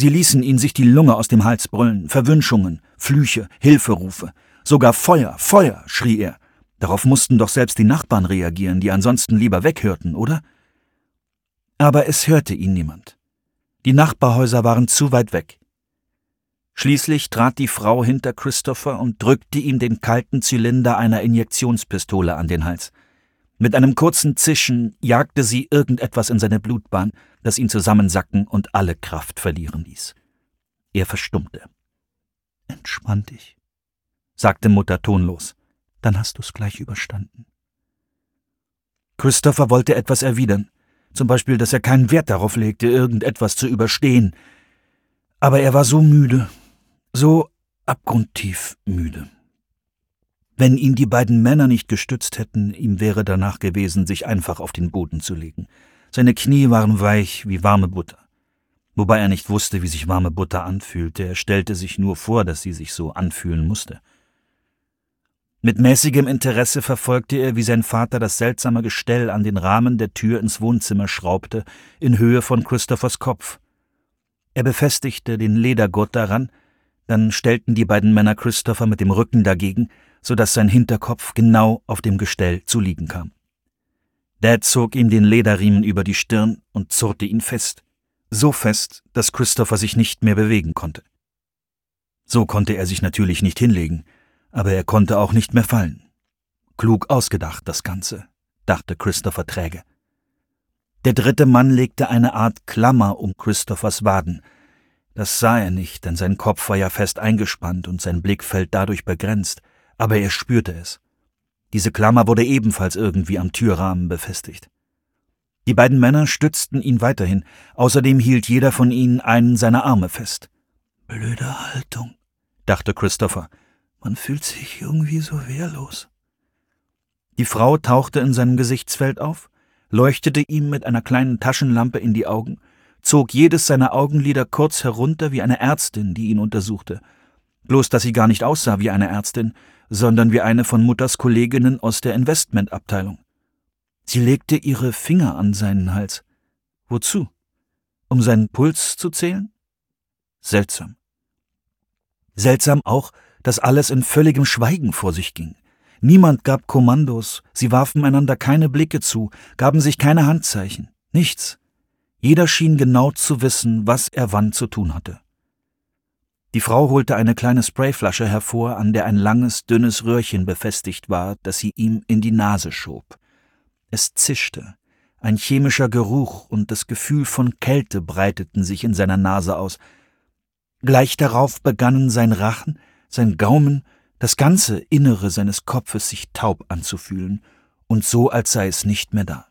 Sie ließen ihn sich die Lunge aus dem Hals brüllen, Verwünschungen, Flüche, Hilferufe. Sogar Feuer, Feuer, schrie er. Darauf mussten doch selbst die Nachbarn reagieren, die ansonsten lieber weghörten, oder? Aber es hörte ihn niemand. Die Nachbarhäuser waren zu weit weg. Schließlich trat die Frau hinter Christopher und drückte ihm den kalten Zylinder einer Injektionspistole an den Hals. Mit einem kurzen Zischen jagte sie irgendetwas in seine Blutbahn, das ihn zusammensacken und alle Kraft verlieren ließ. Er verstummte. »Entspann dich«, sagte Mutter tonlos. »Dann hast du's gleich überstanden.« Christopher wollte etwas erwidern, zum Beispiel, dass er keinen Wert darauf legte, irgendetwas zu überstehen. Aber er war so müde, so abgrundtief müde. Wenn ihn die beiden Männer nicht gestützt hätten, ihm wäre danach gewesen, sich einfach auf den Boden zu legen. Seine Knie waren weich wie warme Butter. Wobei er nicht wusste, wie sich warme Butter anfühlte, er stellte sich nur vor, dass sie sich so anfühlen musste. Mit mäßigem Interesse verfolgte er, wie sein Vater das seltsame Gestell an den Rahmen der Tür ins Wohnzimmer schraubte, in Höhe von Christophers Kopf. Er befestigte den Ledergurt daran, dann stellten die beiden Männer Christopher mit dem Rücken dagegen, sodass sein Hinterkopf genau auf dem Gestell zu liegen kam. Dad zog ihm den Lederriemen über die Stirn und zurrte ihn fest, so fest, dass Christopher sich nicht mehr bewegen konnte. So konnte er sich natürlich nicht hinlegen, aber er konnte auch nicht mehr fallen. Klug ausgedacht, das Ganze, dachte Christopher träge. Der dritte Mann legte eine Art Klammer um Christophers Waden. Das sah er nicht, denn sein Kopf war ja fest eingespannt und sein Blickfeld dadurch begrenzt, aber er spürte es. Diese Klammer wurde ebenfalls irgendwie am Türrahmen befestigt. Die beiden Männer stützten ihn weiterhin, außerdem hielt jeder von ihnen einen seiner Arme fest. »Blöde Haltung«, dachte Christopher. »Man fühlt sich irgendwie so wehrlos.« Die Frau tauchte in seinem Gesichtsfeld auf, leuchtete ihm mit einer kleinen Taschenlampe in die Augen, zog jedes seiner Augenlider kurz herunter wie eine Ärztin, die ihn untersuchte. Bloß, dass sie gar nicht aussah wie eine Ärztin, sondern wie eine von Mutters Kolleginnen aus der Investmentabteilung. Sie legte ihre Finger an seinen Hals. Wozu? Um seinen Puls zu zählen? Seltsam. Seltsam auch, dass alles in völligem Schweigen vor sich ging. Niemand gab Kommandos, sie warfen einander keine Blicke zu, gaben sich keine Handzeichen, nichts. Jeder schien genau zu wissen, was er wann zu tun hatte. Die Frau holte eine kleine Sprayflasche hervor, an der ein langes, dünnes Röhrchen befestigt war, das sie ihm in die Nase schob. Es zischte. Ein chemischer Geruch und das Gefühl von Kälte breiteten sich in seiner Nase aus. Gleich darauf begannen sein Rachen, sein Gaumen, das ganze Innere seines Kopfes sich taub anzufühlen und so, als sei es nicht mehr da.